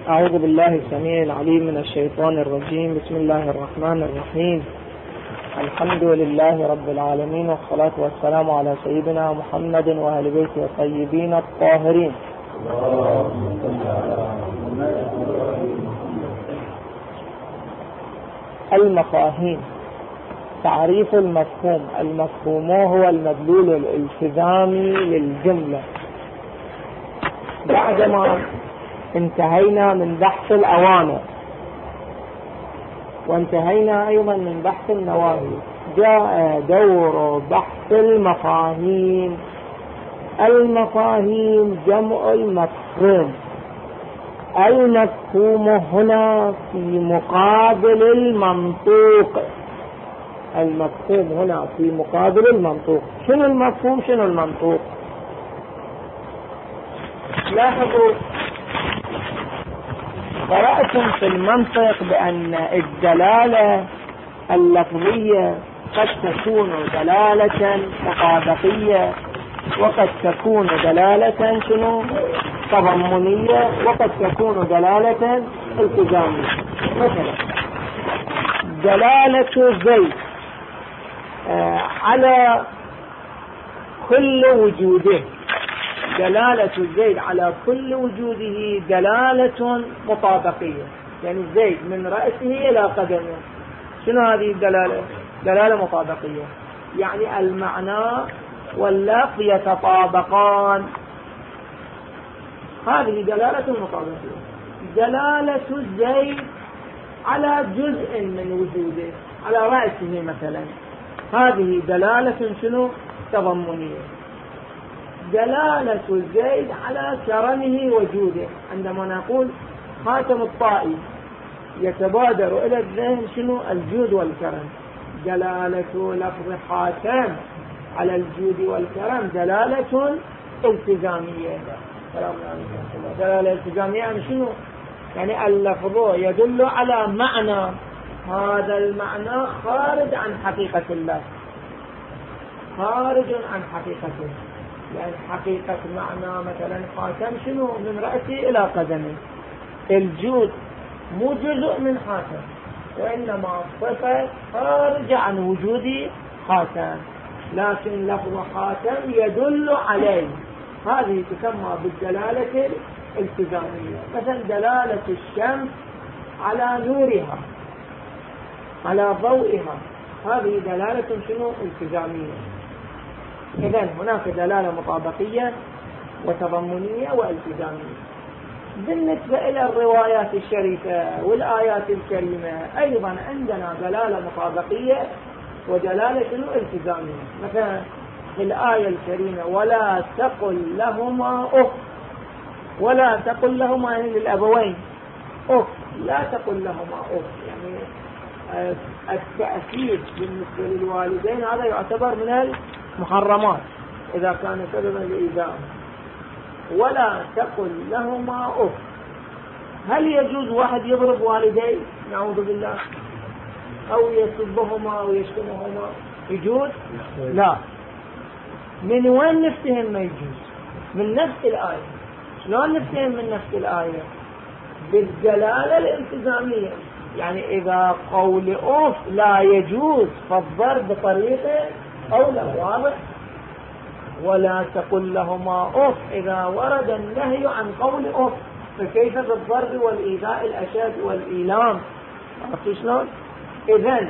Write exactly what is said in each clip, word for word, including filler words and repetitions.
أعوذ بالله السميع العليم من الشيطان الرجيم. بسم الله الرحمن الرحيم. الحمد لله رب العالمين، والصلاة والسلام على سيدنا محمد وأهل بيته الطيبين الطاهرين. المفاهيم. تعريف المفهوم. المفهوم هو المدلول الالتزامي للجملة. بعدما انتهينا من بحث الأوامر وانتهينا أيضا من بحث النواهي، جاء دور بحث المفاهيم. المفاهيم جمع المفهوم. المفهوم هنا في مقابل المنطوق. المفهوم هنا في مقابل المنطوق. شنو المفهوم شنو المنطوق؟ لاحظوا، قرأتم في المنطق بأن الدلالة اللفظية قد تكون دلالة مطابقية، وقد تكون دلالة شنو تضمنية، وقد تكون دلالة التزامية. مثلا دلالة زيد آه على كل وجوده، دلالة زيد على كل وجوده دلالة مطابقية، يعني زيد من رأسه إلى قدمه. شنو هذه الدلالة؟ دلالة مطابقية، يعني المعنى واللفظ يتطابقان. هذه دلالة مطابقية. دلالة زيد على جزء من وجوده، على رأسه مثلا، هذه دلالة شنو تضمنية. دلالة زيد على كرمه وجوده، عندما نقول خاتم الطائي يتبادر إلى الذهن شنو الجود والكرم. دلالة لفظ خاتم على الجود والكرم دلالة التزامية. دلالة التزامية يعني شنو؟ يعني اللفظ يدل على معنى، هذا المعنى خارج عن حقيقة الله، خارج عن حقيقته. يعني حقيقة معنى مثلا خاتم شنو؟ من رأسه إلى قدمه. الجود مو جزء من خاتم، وإنما صفة خارجة عن وجود خاتم، لكن لفظ خاتم يدل عليه. هذه تسمى بالدلالة الالتزامية. مثلا دلالة الشمس على نورها، على ضوئها، هذه دلالة شنو التزامية. إذن هناك دلالة مطابقية وتضمنية والتزامية. بالنسبة إلى الروايات الشريفة والآيات الكريمة أيضا عندنا دلالة مطابقية ودلالة شنو التزامية. مثلا في الآية الكريمة ولا تقل لهما أف، ولا تقل لهما يعني للأبوين أف، لا تقل لهما أف، يعني التأكيد بالنسبة للوالدين هذا يعتبر من المحرمات إذا كان سببا لإيذائهم. ولا تقل لهما أف. هل يجوز واحد يضرب والديه نعوذ بالله، أو يسبهما أو يشتمهما؟ يجوز؟ لا. من وين نفتهم ما يجوز؟ من نفس الآية. شلون نفتهم من نفس الآية؟ بالدلالة الالتزامية. يعني إذا قول أوف لا يجوز فالضرب بطريقة أولى، واضح؟ ولا تقل لهما أوف إذا ورد النهي عن قول أوف، فكيف بالضرب والإيذاء الأشد والإيلام؟ عرفتوا شلون؟ إذن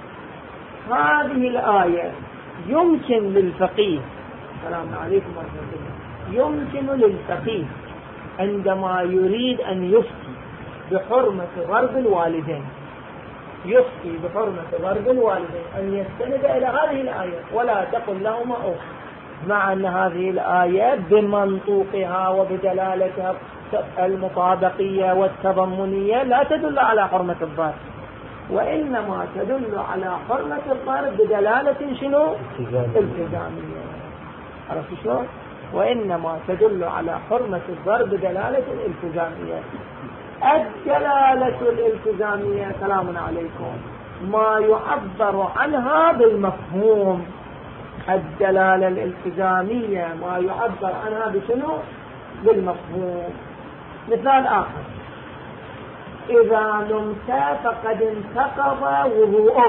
هذه الآية يمكن للفقيه، السلام عليكم ورحمة الله، يمكن للفقيه عندما يريد أن يفتي بحرمة ضرب الوالدين، يفتي بحرمة ضرب الوالدين، أن يستند إلى هذه الآية ولا تقل لهما أوف، مع أن هذه الآية بمنطوقها وبدلالتها المطابقية والتضمنية لا تدل على حرمة الضرب، وإنما تدل على حرمة الضرب بدلالة شنو؟ التزامية. عرفت شلون؟ وإنما تدل على حرمة الضرب بدلالة الالتزامية. الدلالة الالتزامية سلام عليكم ما يعبر عنها بالمفهوم. الدلالة الالتزامية ما يعبر عنها بشنو؟ بالمفهوم. مثال آخر، إذا نمت فقد انتقض وضوءك.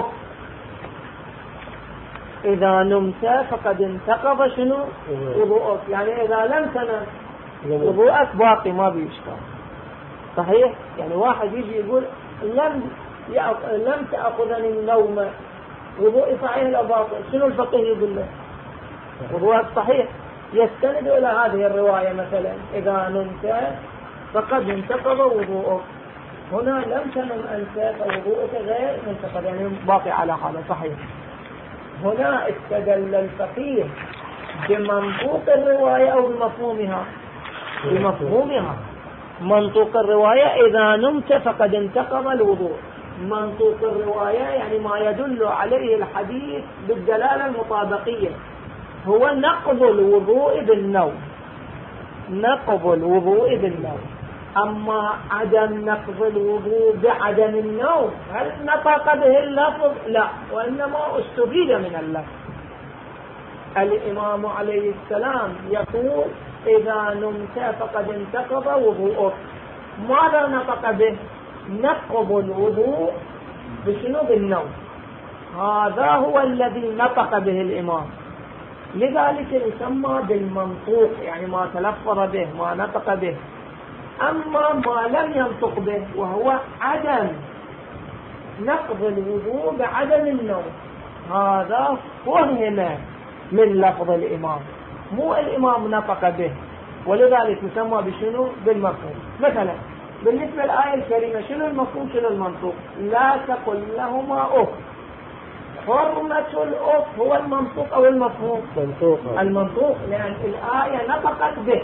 إذا نمت فقد انتقض شنو؟ وضوءك. يعني إذا لم تنم وضوءك باقي ما بيشكر. صحيح؟ يعني واحد يجي يقول لم لم تأخذني النوم، وضوء صحيح لا باطل، شنو الفقيه يقول له؟ وضوءك صحيح. يستند إلى هذه الرواية مثلا إذا نمت فقد انتقض وضوءك. هنا لم تنم أنت فوضوءك غير منتقض، يعني باقي على حاله صحيح. هنا استدل الفقيه بمنطوق الرواية أو بمفهومها؟ بمفهومها. منطوق الرواية إذا نمت فقد انتقض الوضوء. منطوق الرواية يعني ما يدل عليه الحديث بالدلالة المطابقية هو نقض الوضوء بالنوم. نقض الوضوء بالنوم. أما عدم نقض الوضوء بعدم النوم هل نطق به اللفظ؟ لا، وإنما استفيد من اللفظ. الإمام عليه السلام يقول إذا نمت فقد انتقض وضوءك. ماذا نطق به؟ نقض الوضوء بشنو؟ بالنوم. هذا هو الذي نطق به الإمام، لذلك يسمى بالمنطوق، يعني ما تلفظ به ما نطق به. أما ما لم ينطق به وهو عدم نقض الوضوء بعدم النوم، هذا فهم من لفظ الإمام، مو الإمام نطق به، ولذلك يسمى بشنو؟ بالمفهوم. مثلا بالنسبة للآية الكريمة شنو المفهوم شنو المنطوق؟ لا تقل لهما أف. حرمة الأف هو المنطوق أو المفهوم؟ منطوق. المنطوق، لأن الآية نطقت به.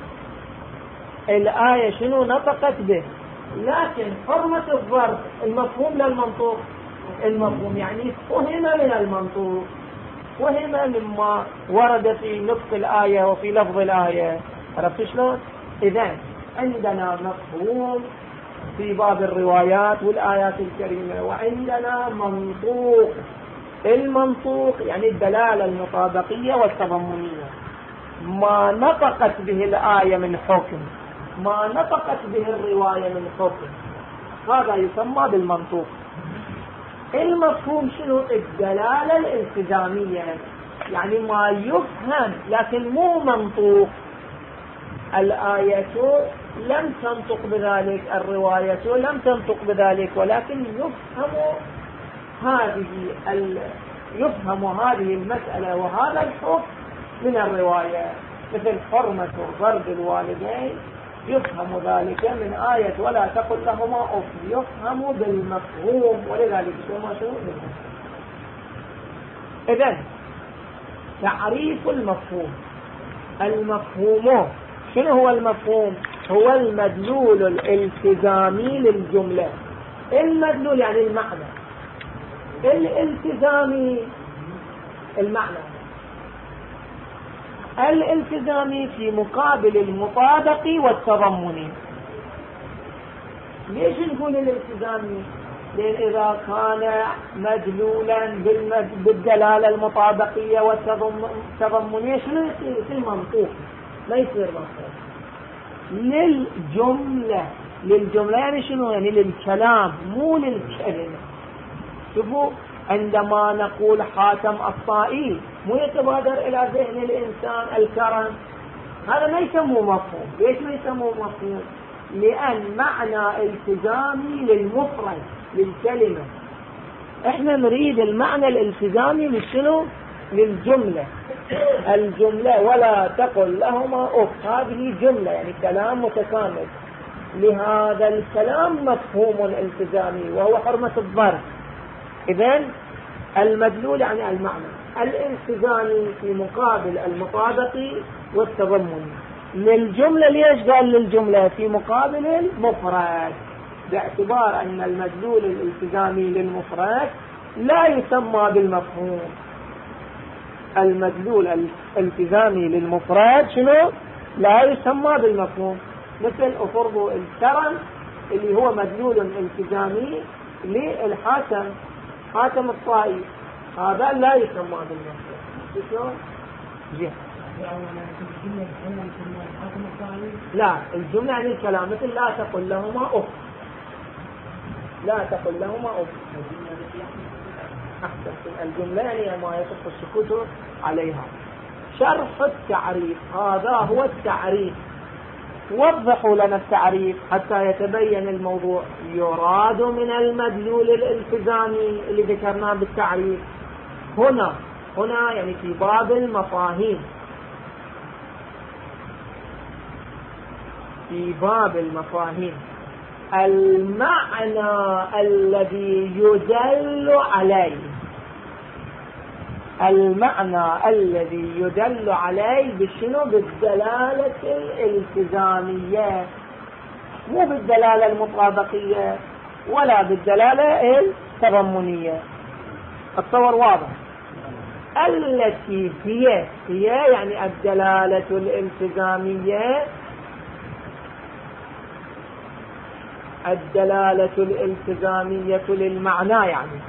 الآية شنو نطقت به، لكن حرمة الظرف المفهوم للمنطوق. المفهوم يعني فهم من المنطوق، فهم مما ورد في نطق الآية وفي لفظ الآية. عرفت شلون؟ إذن عندنا مفهوم في باب الروايات والآيات الكريمة، وعندنا منطوق. المنطوق يعني الدلالة المطابقية والتضمنية، ما نطقت به الآية من حكم، ما نطقت به الرواية من حكم، هذا يسمى بالمنطوق. المفهوم شنو؟ الدلالة الالتزامية، يعني ما يفهم لكن مو منطوق. الآية لم تنطق بذلك، الرواية لم تنطق بذلك، ولكن يفهم هذه ال... يفهم هذه المسألة وهذا الحكم من الرواية، مثل حرمة ضرب الوالدين يفهم ذلك من آية ولا تقل لهما أف، يفهم بالمفهوم، ولذلك ما شنو بالمفهوم. إذن تعريف المفهوم. المفهوم شنو هو المفهوم؟ هو المدلول الالتزامي للجملة. المدلول يعني المعنى، الالتزامي المعنى. الالتزامي في مقابل المطابق والتضمني. ليش نقول الالتزامي؟ لأن إذا كان مدلولا بالدلالة المطابقية والتضمنية شنو يصير؟ يصير منطوق، ما يصير منطوق. للجملة، للجملة يعني شنو؟ يعني للكلام مو للكلمة. شوفوا عندما نقول حاتم الطائي مو يتبادر إلى ذهن الإنسان الكرم، هذا ما يسموه مفهوم. ليش ما يسموه مفهوم؟ لأن معنى التزامي للمفرد للكلمة، احنا نريد المعنى الالتزامي للشنو؟ للجملة. الجملة ولا تقل لهما أف، هذه جملة يعني كلام متكامل، لهذا الكلام مفهوم التزامي وهو حرمة الضرب. إذن المدلول يعني المعنى الالتزامي في مقابل المطابق والتضمن للجملة. ليش قال للجملة؟ في مقابل المفرد، باعتبار أن المدلول الالتزامي للمفرد لا يسمى بالمفهوم. المدلول الالتزامي للمفرد شنو؟ لا يسمى بالمفهوم. مثل أفرضوا الكرم اللي هو مدلول التزامي للحاتم، حاتم الطائي، هذا لا يسمى بالمفهوم. شلون؟ جه لا، الجملة يعني الكلام، مثل لا تقل لهما أف، لا تقل لهما أف. أحسن الجملة هي ما يصح السكوت عليها. شرح التعريف، هذا هو التعريف. وضحوا لنا التعريف حتى يتبين الموضوع. يراد من المدلول الالتزامي اللي ذكرناه بالتعريف هنا هنا يعني في باب المفاهيم، في باب المفاهيم المعنى الذي يدل عليه، المعنى الذي يدل عليه بشنو؟ بالدلالة الالتزامية، مو بالدلالة المطابقية ولا بالدلالة التضمنية. التصور واضح؟ التي هي هي يعني الدلالة الالتزامية، الدلالة الالتزامية للمعنى يعني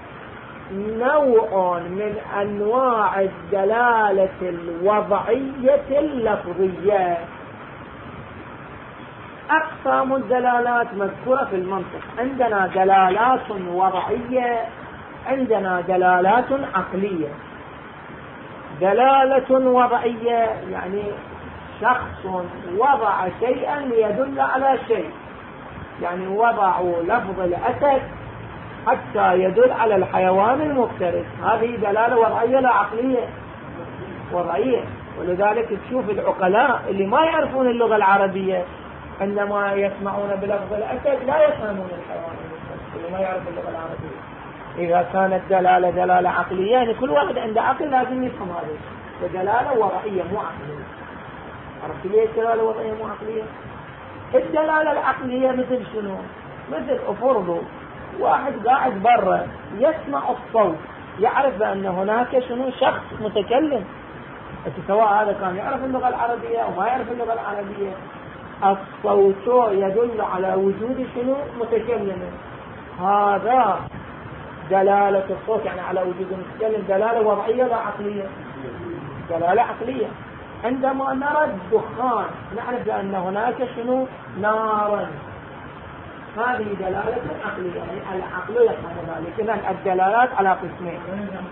نوع من أنواع الدلالة الوضعية اللفظية. أقسام الدلالات مذكورة في المنطق، عندنا دلالات وضعية، عندنا دلالات عقلية. دلالة وضعية يعني شخص وضع شيئا ليدل على شيء، يعني وضعوا لفظ الأسد حتى يدل على الحيوان المفترس، هذه دلالة وضعية لا عقلية، وضعية. ولذلك تشوف العقلاء اللي ما يعرفون اللغة العربية عندما يسمعون بلفظ الأسد لا يفهمون الحيوان المفترس، اللي ما يعرف اللغة العربية. إذا كانت دلالة دلالة عقلية يعني كل واحد عنده عقل لازم يفهم هذا، ودلالة وضعية مو عقلية. عرفت ليش دلالة وضعية مو عقلية؟ الدلالة العقلية مثل شنو؟ مثل أفرضوا واحد قاعد برا يسمع الصوت، يعرف بأن هناك شنو شخص متكلم، سواء هذا كان يعرف اللغة العربية أو ما يعرف اللغة العربية، الصوت يدل على وجود شنو؟ متكلم. هذا دلالة الصوت يعني على وجود المتكلم، دلالة وضعية لا عقلية، دلالة عقلية. عندما نرى الدخان نعرف بأن هناك شنو؟ نارا، هذه دلالة عقلية، يعني العقل يفهم ذلك. إذن الدلالات على قسمين.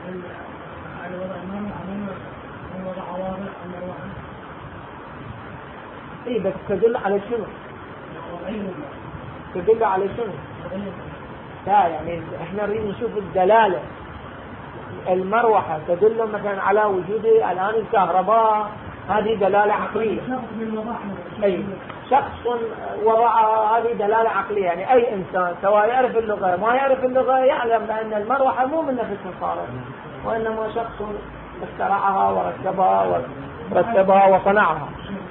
إيه بس تدل على شنو؟ تدل على شنو؟ لا يعني احنا نريد نشوف الدلالة. المروحة تدل مثلا على وجود الآن الكهرباء، هذه دلالة عقلية. أي شخص وضعها، هذه دلالة عقلية. يعني أي إنسان سواء يعرف اللغة ما يعرف اللغة يعلم بأن المروحة مو من نفس الصارت، وإنما شخص اخترعها وركبها ورتبها وصنعها.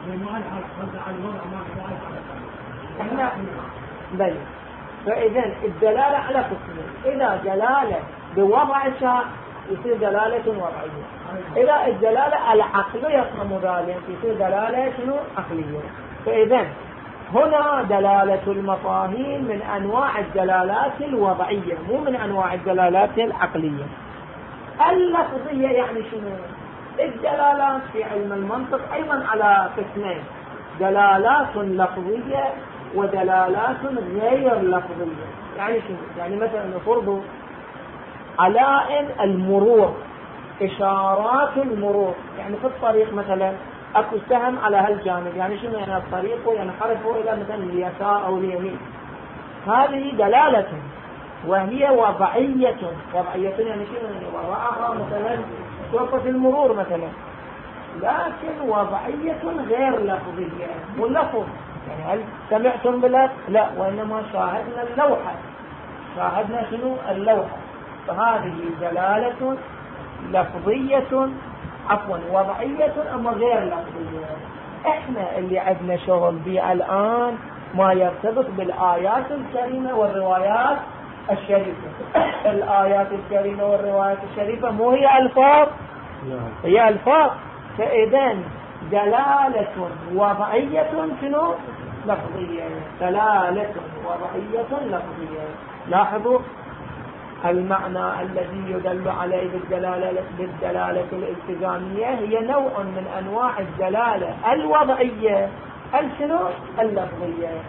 احنا بل فإذا الدلالة على قسمين، إذا دلالة بوضع شيء يصير دلالة وضعية، إذا الدلالة العقلية يفهم ذلك يصير دلالة شنو؟ عقلية. فإذا هنا دلالة المفاهيم من أنواع الدلالات الوضعية مو من أنواع الدلالات العقلية. اللفظية يعني شنو؟ الدلالات في علم المنطق أيضا على قسمين، دلالات لفظية ودلالات غير لفظية. يعني شنو؟ يعني مثلا نفرض علائم المرور، إشارات المرور، يعني في الطريق مثلا أكو سهم على هالجانب، يعني شنو؟ يعني الطريق ينحرف إلى مثلا اليسار أو اليمين، هذه دلالة وهي وضعية. وضعية يعني شنو؟ يعني وضعها مثلا شرطة المرور مثلا، لكن وضعية غير لفظية. واللفظ يعني هل سمعتم بلفظ؟ لا، وإنما شاهدنا اللوحة، شاهدنا شنو؟ اللوحة. فهذه دلالة لفظية عفوا وضعية أما غير لفظية. احنا اللي عندنا شغل به الآن ما يرتبط بالآيات الكريمة والروايات الشريفة. الآيات الكريمة والروايات الشريفة مو هي ألفاظ؟ هي ألفاظ. فإذن دلالة وضعية شنو؟ لفظية. دلالة وضعية لفظية. لاحظوا المعنى الذي يدل عليه بالدلالة, بالدلالة الالتزامية هي نوع من أنواع الدلالة الوضعية الشنو؟ اللفظية.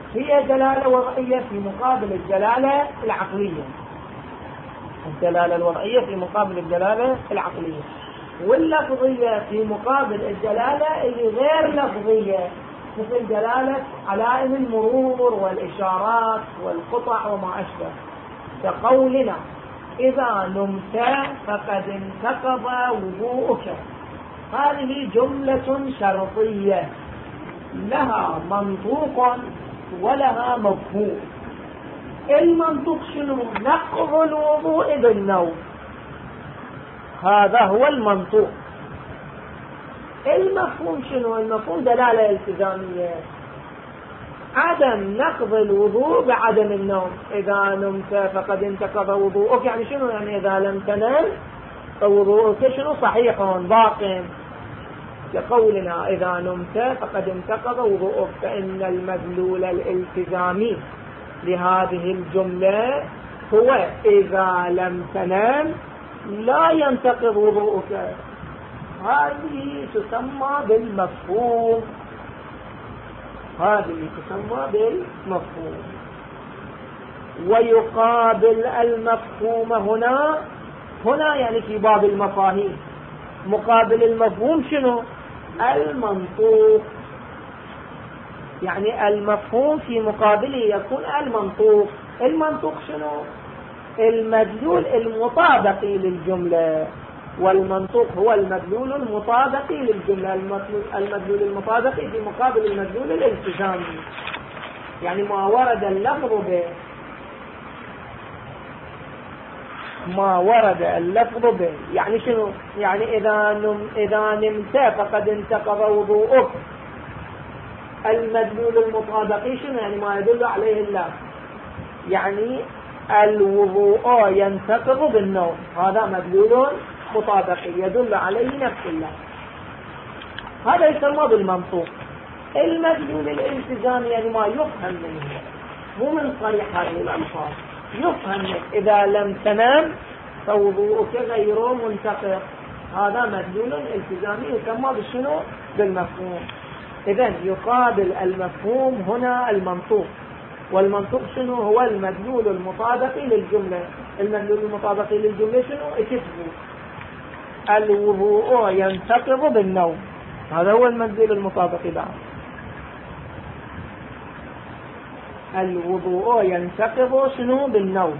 هي دلالة وضعية في مقابل الدلالة العقلية. الدلالة الوضعية في مقابل الدلالة العقلية، واللفظية في مقابل الدلالة اللي غير لفظية، مثل دلالة علائم المرور والإشارات والقطع وما أشبه، كقولنا إذا نمت فقد انتقض وضوءك. هذه جملة شرطية لها منطوق ولها مفهوم. المنطوق شنو؟ نقض الوضوء بالنوم، هذا هو المنطوق. المفهوم شنو؟ المفهوم دلالة التزامية، عدم نقض الوضوء بعدم النوم. إذا نمت فقد انتقض وضوءك، يعني شنو؟ يعني إذا لم تنم فوضوءك شنو؟ صحيح باق. لقولنا إذا نمت فقد انتقض وضوءك، فإن المدلول الالتزامي لهذه الجملة هو إذا لم تنم لا ينتقض وضوءك. هذه تسمى بالمفهوم، هذه تسمى بالمفهوم. ويقابل المفهوم هنا، هنا يعني في باب المفاهيم، مقابل المفهوم شنو؟ المنطوق. يعني المفهوم في مقابله يكون المنطوق. المنطوق شنو؟ المدلول المطابقي للجملة، والمنطوق هو المدلول المطابقي للجملة. المدلول المطابقي في مقابل المدلول الالتزامي، يعني ما ورد اللفظ به، ما ورد اللفظ به. يعني شنو؟ يعني إذا نم إذا نمت فقد انتقض وضوءك. المدلول المطابقي شنو؟ يعني ما يدل عليه اللفظ، يعني الوضوء ينتقض بالنوم، هذا مدلول مطابقي يدل عليه نفس اللفظ، هذا يسمى بالمنطوق. المدلول الالتزامي يعني ما يفهم منه، مو من صريح هذه الألفاظ، يفهم منه إذا لم تنام فوضوءك غير منتقض، هذا مدلول التزامي يسمى بالشنو؟ بالمفهوم. إذن يقابل المفهوم هنا المنطوق. والمنطوق شنو؟ هو المدلول المطابقي للجملة. المدلول المطابقي للجملة شنو؟ اكتبوا الوضوء ينتقض بالنوم، هذا هو المدلول المطابقي بعد. الوضوء ينتقض شنو؟ بالنوم،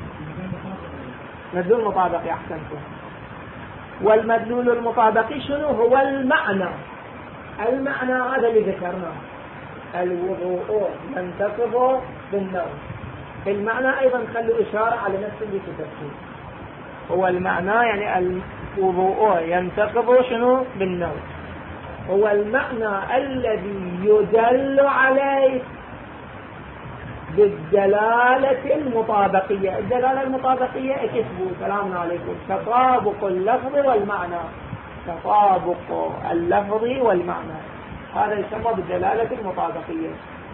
مدلول مطابقي أحسنتم. والمدلول المطابقي شنو؟ هو المعنى. المعنى هذا اللي ذكرناه، الوضوء ينتقض بالنوم. المعنى أيضا خلوا إشارة على نفس اللي كتبته، هو المعنى يعني الوضوء ينتقض شنو؟ بالنوم، هو المعنى الذي يدل عليه بالدلالة المطابقية. الدلالة المطابقية اكتبوا سلام عليكم، تطابق اللفظ والمعنى، تطابق اللفظ والمعنى، هذا يسمى بالدلالة المطابقية.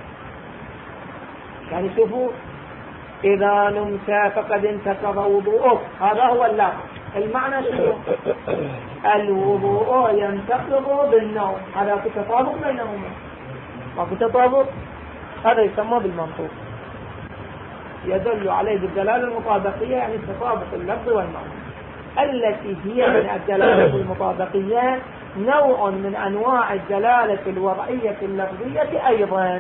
يعني شوفوا إذا نمت فقد انتقض وضوءك، هذا هو اللفظ. المعنى شنو؟ الوضوء ينتقض بالنوم، هذا في تطابق بينهما، ما في تطابق، هذا يسمى بالمنطوق، يدل عليه بالدلالة المطابقية، يعني تطابق اللفظ والمعنى، التي هي من الدلالة المطابقية نوع من أنواع الدلالة الوضعية اللفظية. أيضا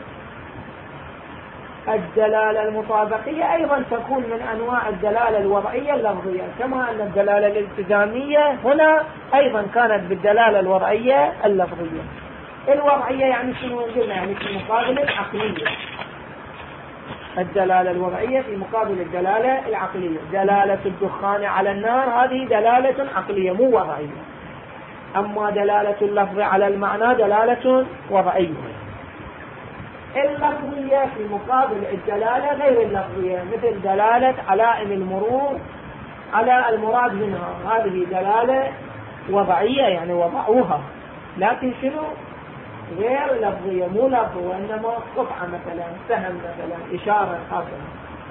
الدلالة المطابقية أيضا تكون من أنواع الدلالة الوضعية اللفظية، كما أن الدلالة الالتزامية هنا أيضا كانت بالدلالة الوضعية اللفظية. الوضعية يعني شنو قلنا؟ يعني في مقابل العقلية. الدلالة الوضعية في مقابل الدلالة العقلية. دلالة الدخان على النار هذه دلالة عقلية مو وضعية، أما دلالة اللفظ على المعنى دلالة وضعية. اللفظية في مقابل الدلالة غير اللفظية، مثل دلالة علائم المرور على المراد منها، هذه دلالة وضعية يعني وضعوها، لكن شنو؟ غير لفظية، مو لفظ وإنما قطعة مثلا، سهم مثلا، إشارة هكذا.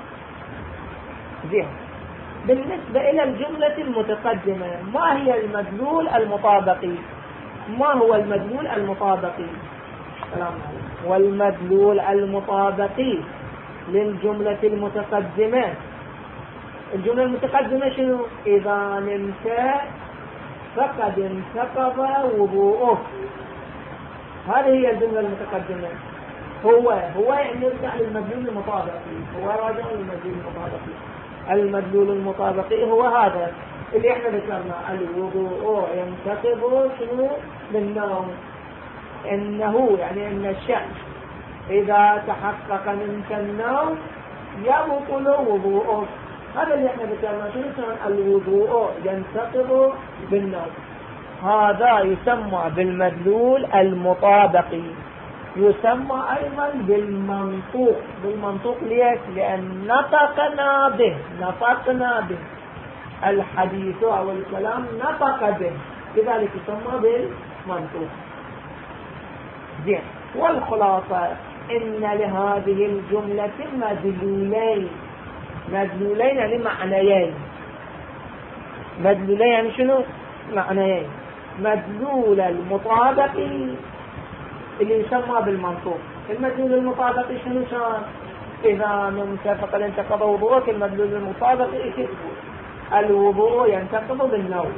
زين، بالنسبة إلى الجملة المتقدمة، ما هي المدلول المطابقي؟ ما هو المدلول المطابقي؟ سلام عليكم. والمدلول المطابقي للجملة المتقدمة. الجملة المتقدمة شنو؟ إذا نمت فقد انتقض وضوءه. هذه هي الجملة المتقدمة. هو هو يعني يرجع للمدلول المطابقي، هو راجع للمدلول المطابقي. المدلول المطابقي هو هذا اللي احنا ذكرنا، الوضوء ينتقض شنو؟ بالنوم. انه يعني ان الشخص اذا تحقق منك النوم يبطل وضوءه. هذا اللي احنا ذكرنا. شنو كان الوضوء ينتقض بالنوم؟ هذا يسمى بالمدلول المطابقي. يسمى ايضا بالمنطوق. بالمنطوق ليش؟ لان نطقنا به نطقنا به الحديث او الكلام نطق به، لذلك يسمى بالمنطوق. زين. والخلاصة ان لهذه الجملة مدلولين. مدلولين يعني معنيين. مدلولين يعني شنو؟ معنيين. مدلول المطابقي اللي يسمى بالمنطوق. المدلول المطابقي شنو كان؟ إذا نمت فقد انتقض وضوءك. المدلول المطابقي كتبه الوضوء ينتقض بالنوم.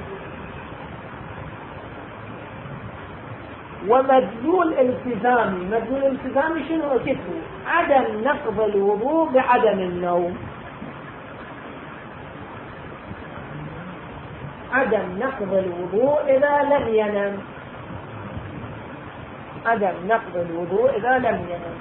ومدلول التزامي. مدلول التزامي شنو كتبه؟ عدم نقض الوضوء بعدم النوم. عدم نقض الوضوء إذا لم ينم. عدم نقض الوضوء إذا لم ينم.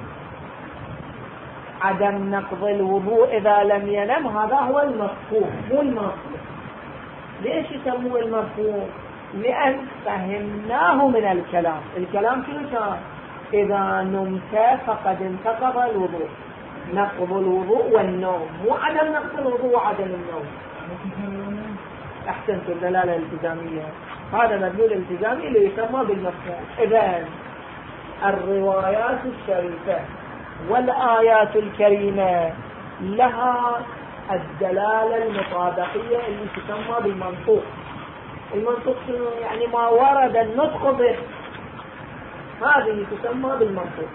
عدم نقض الوضوء إذا لم ينم هذا هو المفهوم، مو المفهوم. ليش يسموه المفهوم؟ لأن فهمناه من الكلام. الكلام شنو كان؟ إذا نمت فقد انتقض الوضوء. نقض الوضوء والنوم، مو عدم نقض الوضوء وعدم النوم. أحسنت. الدلالة الالتزامية. هذا مدلول التزامي اللي يسمى بالمفهوم. إذن الروايات الشريفة والآيات الكريمة لها الدلالة المطابقية اللي تسمى بالمنطوق. المنطوق شنو؟ يعني ما ورد النطق به، هذه تسمى بالمنطوق.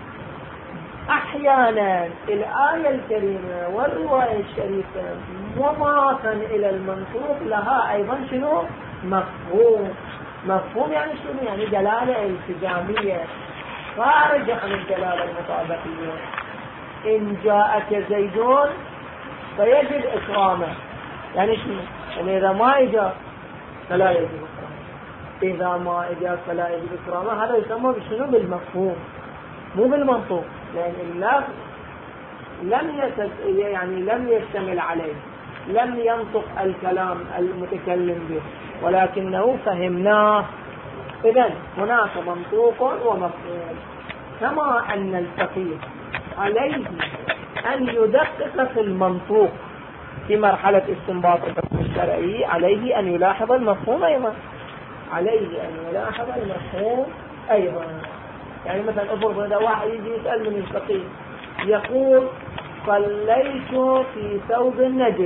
أحيانا الآية الكريمة والرواية الشريفة مضافا إلى المنطوق لها أيضا شنو؟ مفهوم. مفهوم يعني شنو؟ يعني دلالة التزامية خارج عن الدلالة المطابقية. إن جاءك زيدون فيجب إكرامه. يعني شنو؟ يعني إذا ما إجا فلا يجب إكرامه. إذا ما إجا فلا يجب إكرامه. هذا يسمى بشنو؟ بالمفهوم، مو بالمنطوق. لأن اللفظ لم يتد... يعني لم يشتمل عليه، لم ينطق الكلام المتكلم به، ولكنه فهمناه. إذن هناك منطوق ومفهوم. كما أن الفقيه عليه أن يدقق في المنطوق في مرحلة استنباط الحكم الشرعي، عليه أن يلاحظ المفهوم أيضا. عليه أن يلاحظ المفهوم أيضا. يعني مثلا افرض هذا واحد يجي يسأل من الفقيه يقول صليت في ثوب نجس.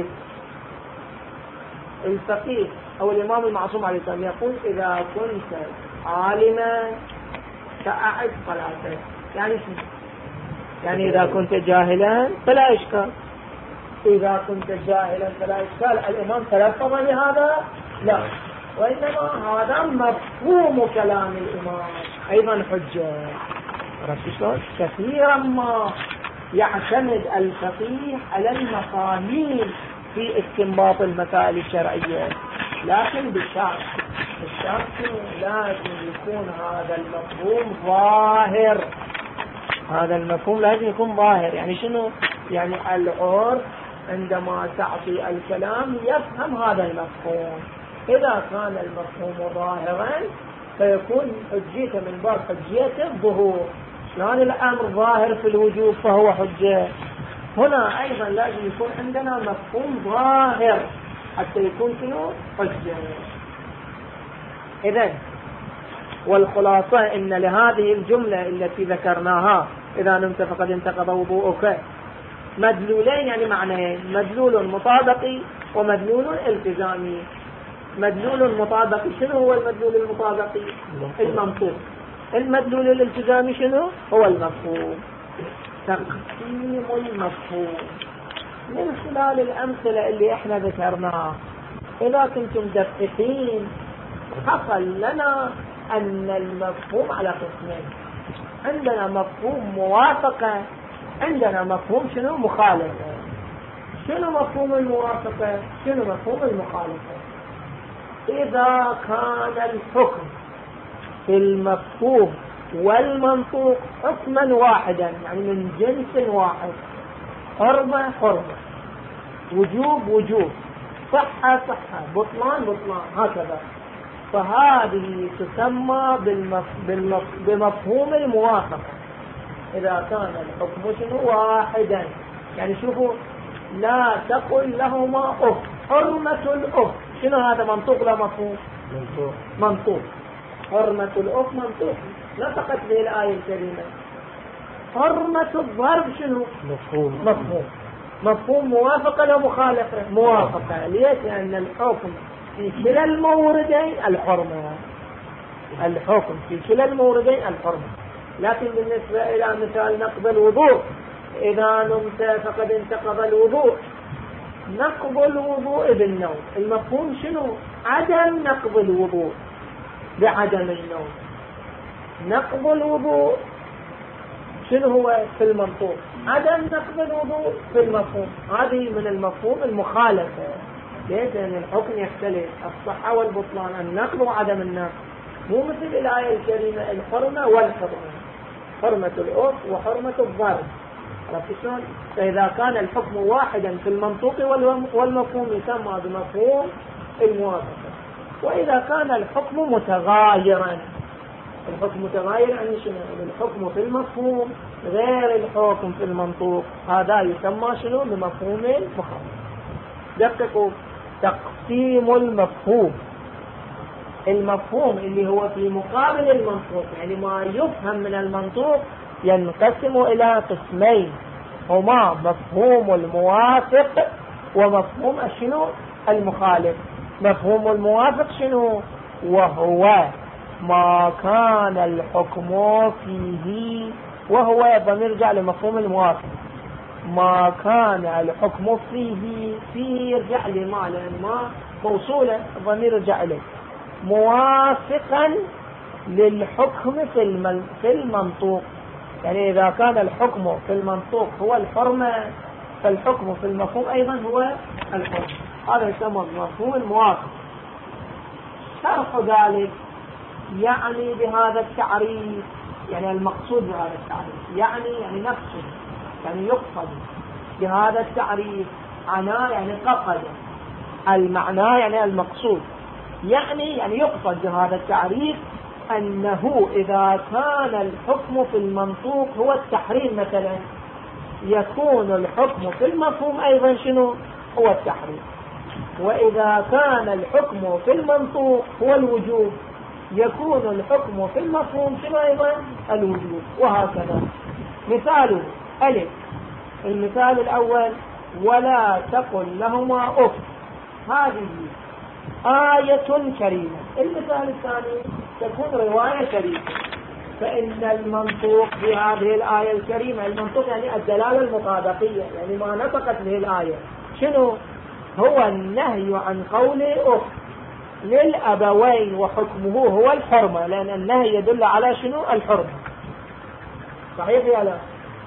الفقيه أو الإمام المعصوم عليه السلام يقول إذا كنت عالما فأعد صلاتك. يعني شنو؟ يعني إذا كنت جاهلا فلا إشكال. إذا كنت جاهلا فلا إشكال. الإمام تلفظ بهذا؟ لا، وإنما هذا مفهوم كلام الإمام أيضا حجة. عرفت شلون؟ كثيرا ما يعتمد الفقيه على المفاهيم في استنباط المسائل الشرعية، لكن بالشرط الشرط لازم يكون هذا المفهوم ظاهر. هذا المفهوم لازم يكون ظاهر. يعني شنو؟ يعني العرف عندما تعطي الكلام يفهم هذا المفهوم. إذا كان المفهوم ظاهرا فيكون حجيته من باب حجية الظهور. لأن الأمر ظاهر في الوجوب فهو حجة. هنا أيضا لازم يكون عندنا مفهوم ظاهر حتى يكون شنو؟ حجة. إذن والخلاصة إن لهذه الجملة التي ذكرناها إذا نمت فقد انتقض وضوءك مدلولين يعني معنيين. مدلول مطابقي ومدلول التزامي. مدلول مطابقي شنو هو المدلول المطابقي؟ المنطوق. المدلول الالتزامي شنو؟ هو المفهوم. تقسيم المفهوم من خلال الأمثلة اللي احنا ذكرناها إذا كنتم مدققين حصل لنا أن المفهوم على قسمين. عندنا مفهوم موافقة، عندنا مفهوم شنو؟ مخالفة. شنو مفهوم الموافقة؟ شنو مفهوم المخالفة؟ إذا كان الحكم في المفهوم والمنطوق حكما واحدا، يعني من جنس واحد، حرمة حرمة، وجوب وجوب، صحة صحة، بطلان بطلان، هكذا، فهذه تسمى بالمف... بالمف... بمفهوم الموافقة. إذا كان الحكم شنو؟ واحدا. يعني شوفوا، لا تقل لهما أف، حرمة الأف، شنو هذا؟ منطوق لا مفهوم؟ منطوق. منطوق. حرمة الأف منطوق، نطقت به الآية الكريمة. حرمة الضرب شنو؟ مفهوم. مفهوم. مفهوم موافقة لا مخالفة؟ موافقة. ليش؟ لأن الحكم في كلا الموردين الحرمة. الحكم في كلا الموردين الحرمة. لكن بالنسبة إلى مثال نقض الوضوء، إذا نمت فقد انتقض الوضوء، نقض الوضوء بالنوم، المفهوم شنو؟ عدم نقض الوضوء بعدم النوم. نقض الوضوء شنو هو في المنطوق؟ عدم نقض الوضوء في المفهوم. هذه من المفهوم المخالفة. ليش؟ لأن الحكم يختلف، الصحة والبطلان، النقض وعدم النقض، مو مثل الآية الكريمة الحرمة والحرمة، حرمة الأف وحرمة الضرب. عرفت شلون؟ فإذا كان الحكم واحدا في المنطوق والمفهوم يسمى بمفهوم الموافقة. وإذا كان الحكم متغايرا، الحكم متغاير يعني شنو؟ الحكم في المفهوم غير الحكم في المنطوق، هذا يسمى شنو؟ بمفهوم المخالفة. دققوا، تقسيم المفهوم، المفهوم اللي هو في مقابل المنطوق، يعني ما يفهم من المنطوق، ينقسم إلى قسمين، هما مفهوم الموافق ومفهوم شنو؟ المخالف. مفهوم الموافق شنو؟ وهو ما كان الحكم فيه، وهو ضمير يرجع لمفهوم الموافق، ما كان الحكم فيه، فيه يرجع لما، لأن ما موصولة، الضمير يرجع إليه، موافقا للحكم في في المنطوق. يعني إذا كان الحكم في المنطوق هو الحرمة، فالحكم في المفهوم أيضا هو الحرمة. هذا يسمى مفهوم الموافق. شرح ذلك يعني بهذا التعريف، يعني المقصود بهذا التعريف، يعني يعني نفسه، يعني يقصد بهذا التعريف، عنا يعني قصد، المعنى يعني المقصود، يعني يعني يقصد بهذا التعريف أنه إذا كان الحكم في المنطوق هو التحريم مثلا، يكون الحكم في المفهوم أيضا شنو؟ هو التحريم. وإذا كان الحكم في المنطوق هو الوجوب، يكون الحكم في المفهوم شنو أيضا؟ الوجوب. وهكذا. مثاله ألف، المثال الأول ولا تقل لهما أف، هذه آية كريمة. المثال الثاني تكون رواية كريمة. فإن المنطوق في هذه الآية الكريمة، المنطوق يعني الدلالة المطابقية، يعني ما نطقت به الآية، شنو؟ هو النهي عن قول أف للأبوين، وحكمه هو الحرمة، لأن النهي يدل على شنو؟ الحرمة. صحيح يا لا؟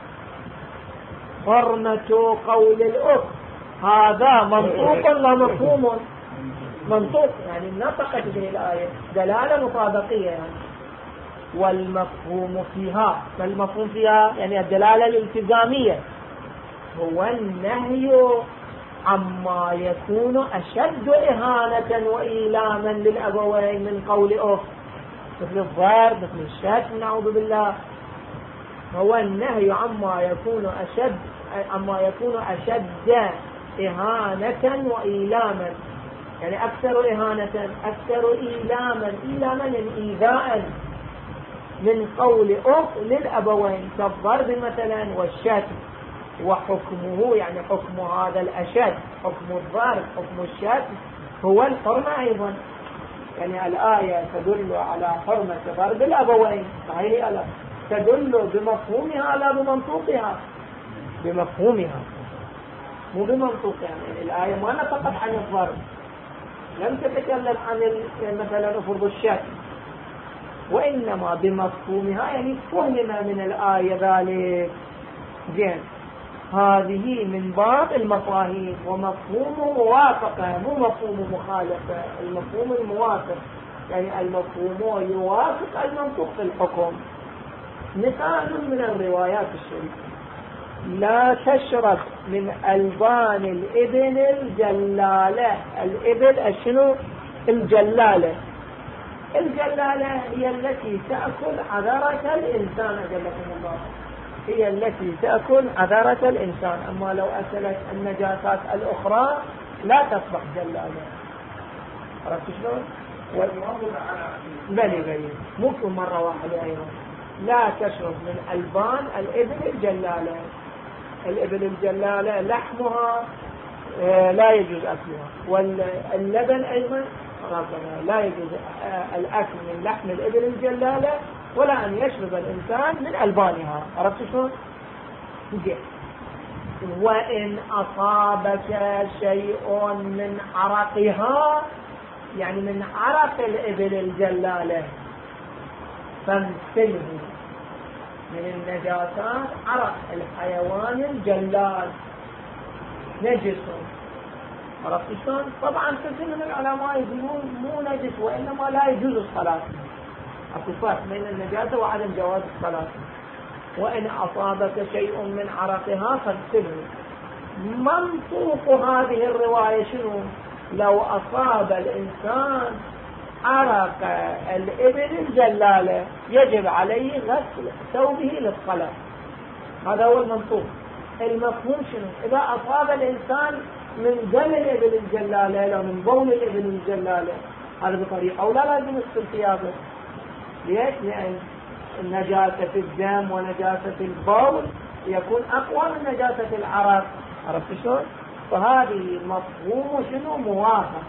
حرمة قول الأف، هذا منطوق لا مفهوم؟ منطوق يعني نطقت به الآية، دلالة مطابقية يعني. والمفهوم فيها، فالمفهوم فيها يعني الدلالة الالتزامية، هو النهي عما يكون أشد إهانة وإيلاما للأبوين من قول أف، مثل الضرب، مثل الشتم، نعوذ بالله. هو النهي عما يكون أشد، عما يكون أشد إهانة وإيلاما، يعني أكثر إهانة، أكثر إيلاما، إيلاما يعني إيذاء، من قول أف للأبوين، كالضرب مثلا والشتم. وحكمه يعني حكم هذا الأشد، حكم الضرب، حكم الشتم، هو الحرمة أيضا. يعني الآية تدل على حرمة ضرب الأبوين، صحيح ألا تدل بمفهومها لا بمنطوقها؟ بمفهومها مو بمنطوقها. يعني الآية ما نطقت عن الضرب، لم تتكلم عن مثلا افرض الشك، وإنما بمفهومها، يعني فهم من الآية ذلك. زين، هذه من باب المفاهيم، ومفهوم موافقة مو مفهوم مخالفة. المفهوم الموافق يعني المفهوم يوافق المنطوق في الحكم. مثال من الروايات الشريفة: لا تشرب من ألبان الإبل الجلالة. الإبل شنو؟ الجلالة. الجلالة هي التي تأكل عذرة الإنسان، أجلكم الله، هي التي تأكل عذرة الإنسان. أما لو أكلت النجاسات الأخرى لا تصبح جلالة. عرفت شلون؟ بلي بلي ممكن مرة واحدة أيضا. لا تشرب من ألبان الإبل الجلالة. الإبل الجلالة لحمها لا يجوز أكلها، واللبن أيضا لا يجوز الأكل من لحم الإبل الجلالة، ولا أن يشرب الإنسان من ألبانها. عرفت شلون؟ وإن أصابك شيء من عرقها، يعني من عرق الإبل الجلالة، فامسله. من النجاسات عرق الحيوان الجلال نجس. عرفت شلون؟ طبعا كثير من العلماء يقولون مو نجس، وإنما لا يجوز الصلاة. اكو فرق بين النجاسة وعدم جواز الصلاة. وإن أصابك شيء من عرقها فاغسله. منطوق هذه الرواية شنو؟ لو أصاب الإنسان عرق الإبل الجلالة يجب عليه غسل ثوبه للصلاة. هذا هو المنطوق. المفهوم شنو؟ إذا أصاب الإنسان من دم الإبل الجلالة لا من بول الإبل الجلالة، هذا بطريقة أو لا لازم يغسل ثيابه. ليش؟ لأن النجاسة في الدم ونجاسة البول يكون أقوى من نجاسة العرق. عرفت شلون؟ فهذه مفهوم شنو؟ موافق.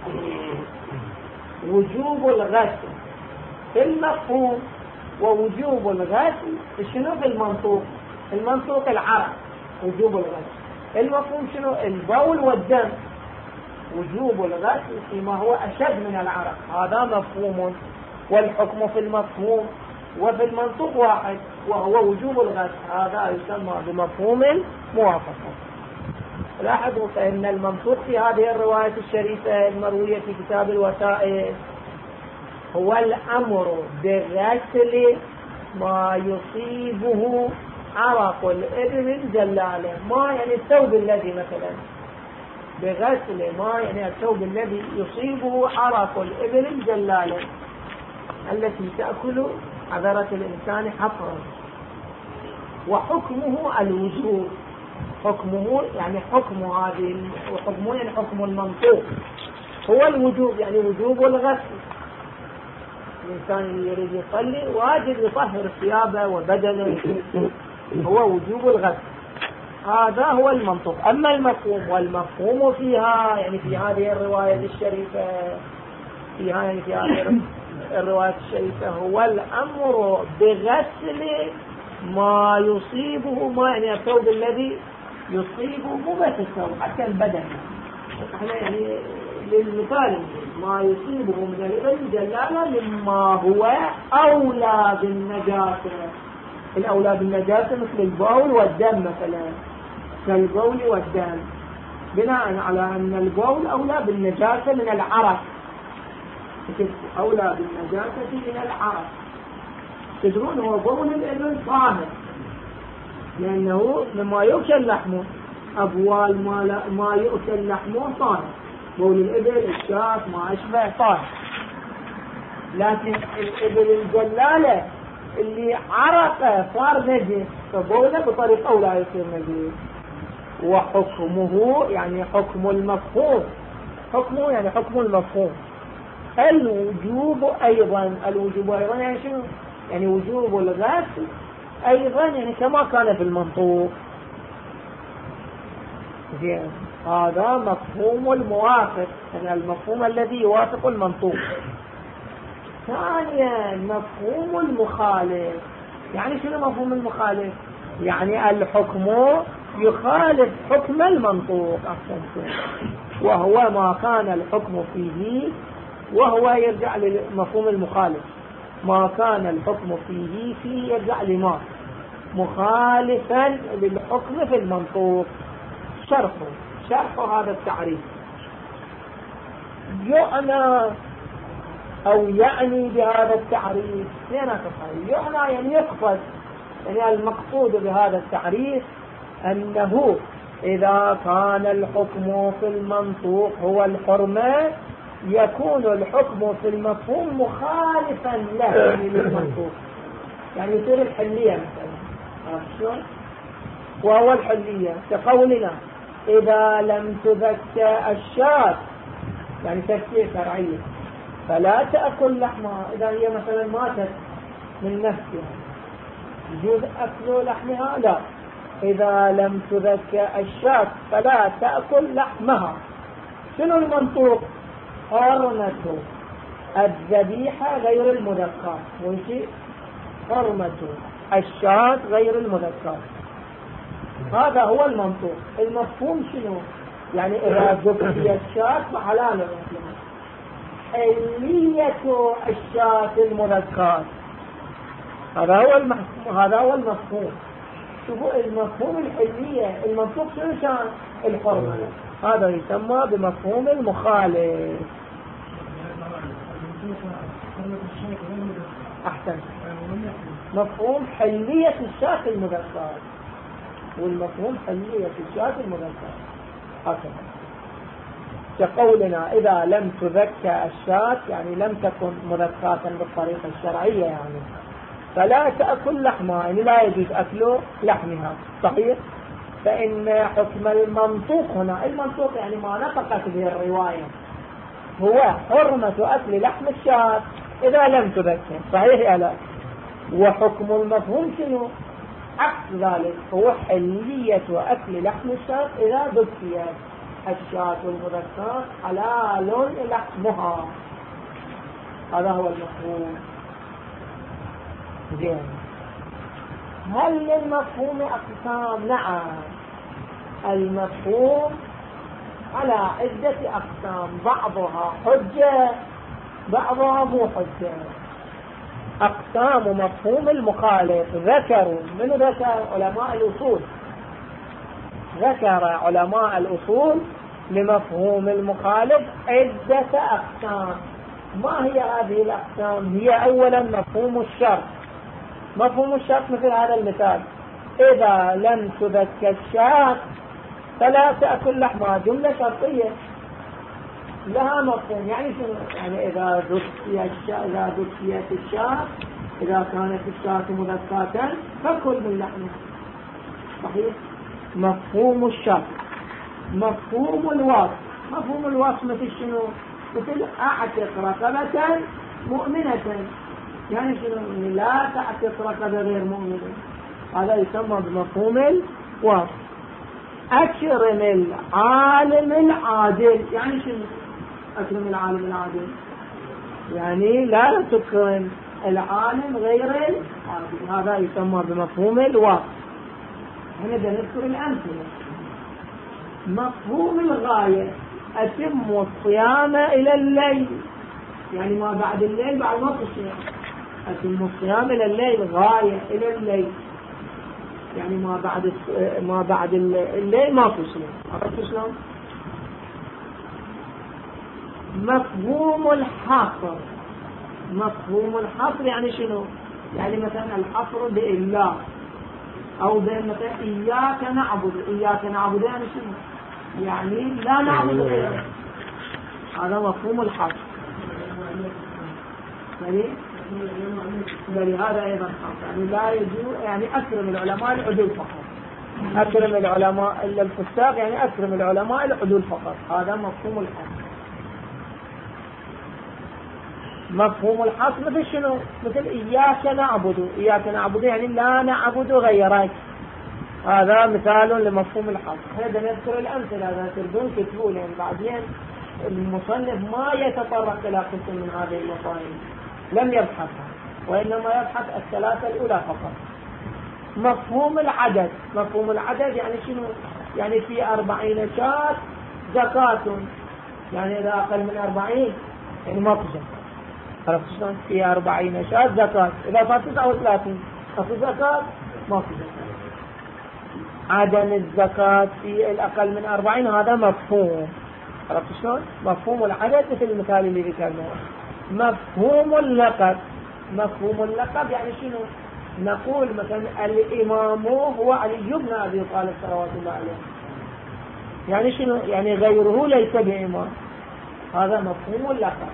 وجوب الغسل في المفهوم، ووجوب الغسل شنو في المنطوق؟ المنطوق العرق وجوب الغسل، المفهوم شنو؟ البول والدم. وجوب الغسل فيما هو أشد من العرق، هذا مفهوم، والحكم في المفهوم وفي المنطوق واحد، وهو وجوب الغسل. هذا يسمى بمفهوم الموافقة. لاحظوا فإن المنطوق في هذه الرواية الشريفة المروية في كتاب الوسائل هو الأمر بغسل ما يصيبه عرق الإبل الجلالة. ما يعني الثوب الذي مثلا بغسل ما يعني الثوب الذي يصيبه عرق الإبل الجلالة التي تأكل عذرة الإنسان حفرا. وحكمه الوجوب. حكمه يعني حكم هذه، وحكمه يعني حكم المنطوق هو الوجوب، يعني وجوب الغسل. الإنسان اللي يريد يصلي واجب يطهر ثيابه وبدنه، هو وجوب الغسل. هذا هو المنطوق. أما المفهوم، والمفهوم فيها يعني في هذه الرواية الشريفة فيها يعني في هذه الرواية الشريفة هو الأمر بغسل ما يصيبه، ما يعني الثوب الذي يصيبه مو بس الثوب حتى البدن. احنا يعني للمثال ما يصيبه من الإبل الجلالة مما هو أولى بالنجاسة. الأولى بالنجاسة مثل البول والدم مثلا، كالبول والدم، بناء على أن البول أولى بالنجاسة من العرق، أولى بالنجاسة من العرق. تدرون هو بول الإبل طاهر لأنه مما يؤكل لحمه، أبوال ما, ما يؤكل لحمه طاهر. بول الإبل، الشاة، ما أشبه طاهر. لكن الإبل الجلالة اللي عرقه صار نجس فبوله بطريقة أولى يصير نجس. وحكمه يعني حكم المفهوم. حكمه يعني حكم المفهوم. الوجوب أيضا. الوجوب أيضا يعني شنو؟ يعني وجوب الغسل أيضا يعني كما كان في المنطوق. زين، هذا مفهوم الموافق، يعني المفهوم الذي يوافق المنطوق. ثانيا مفهوم المخالف. يعني شنو مفهوم المخالف؟ يعني الحكم يخالف حكم المنطوق، أحسنتم، وهو ما كان الحكم فيه، وهو يرجع لمفهوم المخالف، ما كان الحكم فيه فيه يرجع لما مخالفا للحكم في المنطوق. شرحه شرح هذا التعريف. يعنى أو يعني بهذا التعريف يعني يعني يقصد، يعني المقصود بهذا التعريف أنه إذا كان الحكم في المنطوق هو الحرمة، يكون الحكم في المفهوم مخالفا له للمنطوق، يعني يصير الحلية مثلا، وهو الحلية كقولنا إذا لم تذكى الشاة، يعني تذكية شرعية، فلا تأكل لحمها. إذا هي مثلا ماتت من نفسها يجوز أكل لحمها؟ لا. إذا لم تذكى الشاة فلا تأكل لحمها. شنو المنطوق؟ حرمة الذبيحة غير المذكاة، وشي حرمة الشاة غير المذكاة. هذا هو المنطوق. المفهوم شنو؟ يعني إذا ذكي الشاة فحلال، حلية الشاة المذكاة. هذا هو المفهوم. هذا هو المفهوم. شوفوا المفهوم الحلية، المنطوق شنو كان؟ الحرمة. هذا يسمى بمفهوم المخالف. أحسن. مفهوم حلية الشاة المذكاة، والمفهوم حلية الشاة المذكاة هكذا. كقولنا إذا لم تذكى الشاة، يعني لم تكن مذكاة بالطريقة الشرعية، يعني فلا تأكل لحمها، يعني لا يجوز أكل لحمها. صحيح؟ فإن حكم المنطوق هنا، المنطوق يعني ما نطقت به الرواية، هو حرمة أكل لحم الشاة إذا لم تذكى. صحيح يا لا؟ وحكم المفهوم شنو؟ عكس ذلك، هو حلية أكل لحم الشاة إذا ذكيت الشاة المذكاة حلال لحمها. هذا هو المفهوم. زين. هل للمفهوم أقسام؟ نعم، المفهوم على عدة أقسام، بعضها حجة بعضها مو حجة. أقسام مفهوم المخالف ذكروا من ذكر علماء الأصول، ذكر علماء الأصول لمفهوم المخالف عدة أقسام. ما هي هذه الأقسام؟ هي أولا مفهوم الشرط. مفهوم الشرط مثل هذا المثال: إذا لم تذكى الشاة فلا تأكل لحمها، جملة شرطية لها مفهوم. يعني شنو؟ يعني إذا ذكي الشاة، إذا ذكيت الشاة، إذا كانت الشاة مذكاة فكل من لحمها. صحيح؟ مفهوم الشرط. مفهوم الوصف. مفهوم الوصف مثل شنو؟ مثل أعتق رقبة مؤمنة، يعني شنو؟ لا تعتق رقبة غير مؤمنة، هذا يسمى بمفهوم الوصف. أكرم العالم العادل، يعني شنو؟ أكرم العالم العادل يعني لا تكرم العالم غير العادل، هذا يسمى بمفهوم الوصف. هنا نذكر الأمثلة. مفهوم الغاية: أتم الصيام إلى الليل، يعني ما بعد الليل بعد ما تصيام. أتم الصيام إلى الليل، غاية إلى الليل، يعني ما بعد ما بعد الليل ما تصيام. عرفت شلون؟ مفهوم الحصر. مفهوم الحصر يعني شنو؟ يعني مثلا الحصر بالله، أو بين مثلا إياك نعبد. إياك نعبد يعني شنو؟ يعني لا نعبد غيره، هذا مفهوم الحصر. يعني هذا أيضا حصر، يعني لا يجوز، يعني أكرم العلماء العدول فقط. أكرم العلماء إلا الفساق، يعني أكرم العلماء العدول فقط، هذا مفهوم الحصر. مفهوم الحصر مثل شنو؟ مثل إياك نعبد. إياك نعبد يعني لا نعبد غيرك، هذا مثال لمفهوم الحصر. هذا نذكر الأمثلة، هذا تردون كتبوا، لأن بعدين المصنف ما يتطرق إلى قسم من هذه المفاهيم، لم يبحثها، وإنما يبحث الثلاثة الأولى فقط. مفهوم العدد، مفهوم العدد يعني شنو؟ يعني في أربعين شاة زكاة، يعني إذا أقل من أربعين يعني ما في زكاة. عرفت شلون؟ في أربعين شاة زكاة، إذا صار تسعة وثلاثين ما في زكاة، ما في زكاة. عدم الزكاة في الأقل من أربعين هذا مفهوم. عرفت شلون؟ مفهوم العدد مثل المثال اللي ذكرناه. مفهوم اللقب، مفهوم اللقب يعني شنو؟ نقول مثلا الإمام هو علي بن أبي طالب صلوات الله عليه، يعني شنو؟ يعني غيره ليس بإمام، هذا مفهوم اللقب.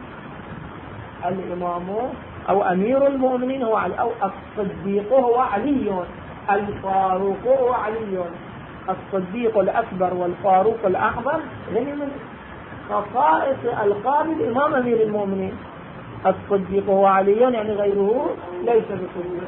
الإمام أو أمير المؤمنين هو علي، أو الصديق هو علي، الفاروق هو علي. الصديق الأكبر والفاروق الأعظم يعني من خصائص ألقاب الإمام أمير المؤمنين. الصديق هو علي يعني غيره ليس بصديق.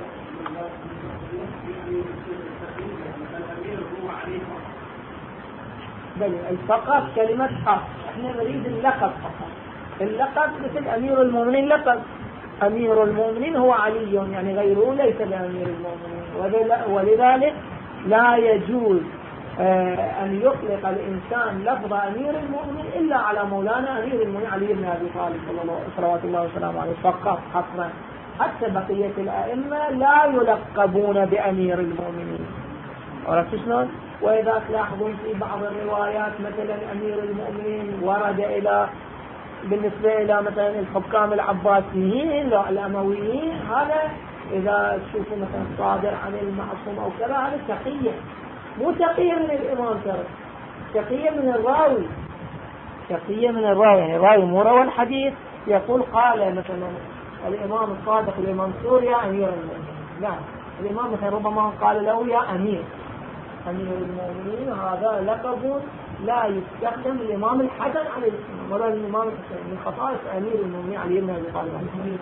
بل فقط كلمة حق، احنا نريد اللقب فقط. اللقب مثل أمير المؤمنين لقب، أمير المؤمنين هو علي يعني غيره ليس بأمير المؤمنين. ولذلك لا يجوز أن يطلق الإنسان لفظ أمير المؤمنين إلا على مولانا أمير المؤمنين علي بن أبي طالب صلوات الله وسلامه عليه فقط حصرا. حتى بقية الأئمة لا يلقبون بأمير المؤمنين. عرفت شلون؟ وإذا تلاحظون في بعض الروايات مثلا أمير المؤمنين ورد إلى بالنسبة إلى مثلا الحكام العباسيين الأمويين، هذا إذا تشوفوا مثلا صادر عن المعصوم أو كذا هذا تقية، مو تقية من الإمام ترى، تقية من الراوي، تقية من الراوي. يعني الراوي مو روى الحديث يقول قال مثلا الإمام الصادق الإمام سوريا أمير المؤمنين، لا، الإمام مثلا ربما قال له يا أمير أمير المؤمنين، هذا لقب لا يستخدم الإمام الحسن عليه السلام ولا الإمام الحسين. من خصائص أمير المؤمنين علي بن أبي طالب.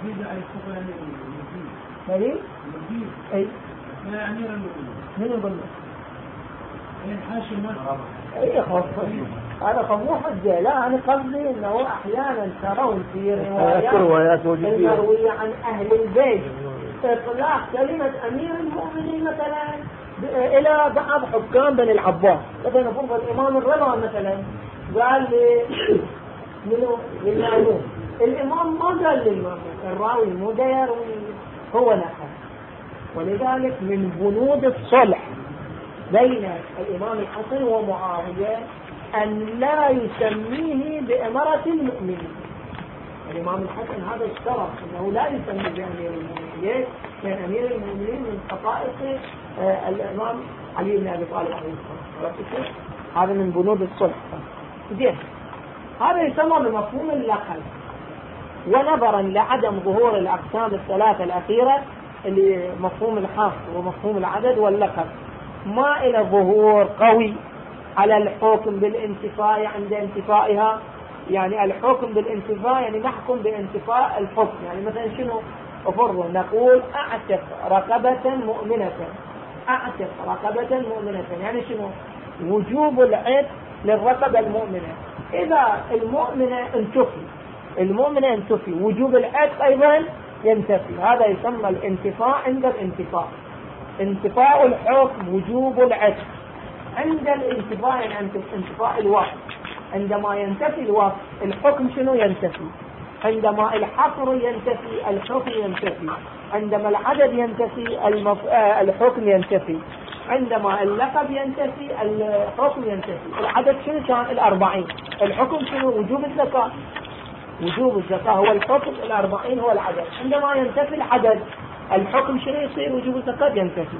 ماذا؟ أي ما أمير المؤمنين من يقول له؟ الحاشم أي خاص هذا قبول حجة. لا، أنا قصدي أنه أحيانا ترون في روايات المروية عن أهل البيت إطلاق كلمة أمير المؤمنين مثلا إلى بعض حكام بني العباس. مثلا فرض الإمام الرضا مثلا قال لي منو للمأمون، الإمام ما قال للمأمون، الراوي مو يروي هو نحن. ولذلك من بنود الصلح بين الإمام الحسن ومعاوية أن لا يسميه بأمرة المؤمنين. الإمام الحسن هذا اشترط أنه لا يسميه بأمير المؤمنين. ليش؟ لأن أمير المؤمنين من خصائص آه الإمام علي بن أبي طالب عليه السلام. هذا من بنود الصلح. زين، هذا يسمى بمفهوم اللقب. ونظرا لعدم ظهور الأقسام الثلاثة الأخيرة اللي مفهوم الحصر ومفهوم العدد واللقب، ما إلى ظهور قوي على الحكم بالانتفاء عند انتفائها. يعني الحكم بالانتفاء يعني نحكم بانتفاء الحكم. يعني مثلا شنو أفرض نقول أعتق رقبة مؤمنة، أعتق رقبة مؤمنة يعني شنو؟ وجوب العتق للرقبة المؤمنة. إذا المؤمنة انتفي، المؤمنة انتفي، وجوب العتق أيضا ينتفي. هذا يسمى الانتفاء عند الانتفاء. انتفاء الحكم وجوب العتق عند الانتفاء، يعني عند انتفاء الوصف. عندما ينتفي الوصف الحكم شنو ينتفي؟ عندما الحصر ينتفي الحكم ينتفي. عندما العدد ينتفي المف... آه الحكم ينتفي. عندما اللقب ينتفي الحكم ينتفي. العدد شنو كان؟ الأربعين. الحكم شنو؟ وجوب الزكاة. وجوب الزكاة هو الحكم، الأربعين هو العدد. عندما ينتفي العدد الحكم شنو يصير؟ وجوب الزكاة ينتفي.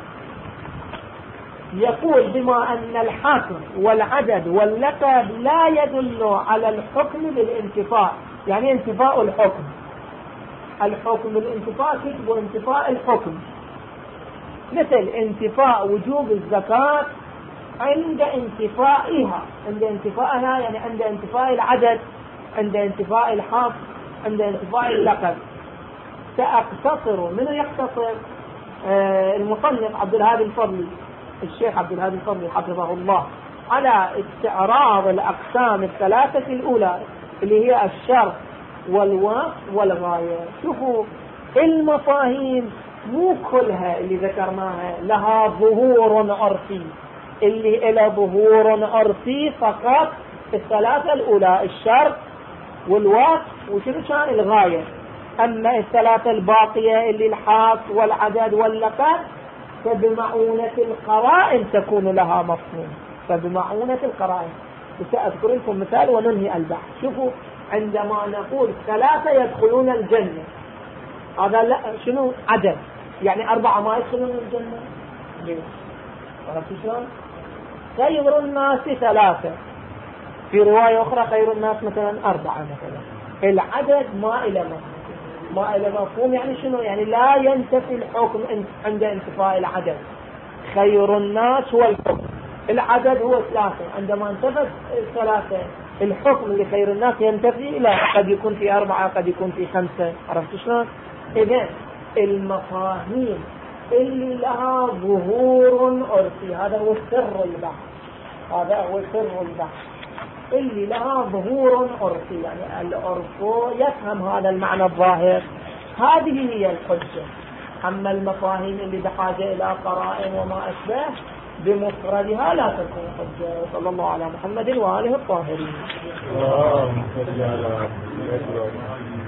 يقول بما أن الحاكم والعدد واللقب لا يدل على الحكم بالانتفاء. يعني انتفاء الحكم، الحكم بالانتفاء كتب انتفاء الحكم، مثل انتفاء وجوب الزكاة عند انتفائها، عند انتفائها يعني عند انتفاء العدد، عند انتفاء الحاكم، عند انتفاء اللقب. سأقتصر، من يقتصر؟ آه المصنف عبد الهادي الفضلي، الشيخ عبد الهادي الفضلي حفظه الله، على استعراض الأقسام الثلاثة الأولى اللي هي الشرط والوصف والغاية. شوفوا المفاهيم مو كلها اللي ذكرناها لها ظهور عرفي، اللي إلى ظهور عرفي فقط الثلاثة الأولى، الشرط والوصف وشنو كان الغاية. أما الثلاثة الباقية اللي الحاص والعدد واللقب فبمعونة القرائن تكون لها مفهوم، فبمعونة القرائن. سأذكر لكم مثال وننهي البحث. شوفوا عندما نقول ثلاثة يدخلون الجنة، هذا لا شنو عدد، يعني أربعة ما يدخلون الجنة. ليش؟ عرفت شلون؟ خير الناس ثلاثة، في رواية أخرى خير الناس مثلا أربعة مثلا. العدد ما إلى مفهوم، ما إلى مفهوم يعني شنو؟ يعني لا ينتفي الحكم عند انتفاء العدد. خير الناس هو الحكم، العدد هو ثلاثة، عندما انتفت الثلاثة الحكم لخير الناس ينتفي إلى قد يكون في أربعة قد يكون في خمسة. عرفت شلون؟ إذن المفاهيم اللي لها ظهور عرفي، هذا هو سر البحث، هذا هو سر البحث، اللي لها ظهور عرفي يعني العرف يفهم هذا المعنى الظاهر، هذه هي الحجة. أما المفاهيم اللي بحاجة إلى قرائن وما أشبه بمفردها لا تكون حجة. صلى الله على محمد وآله الطاهرين.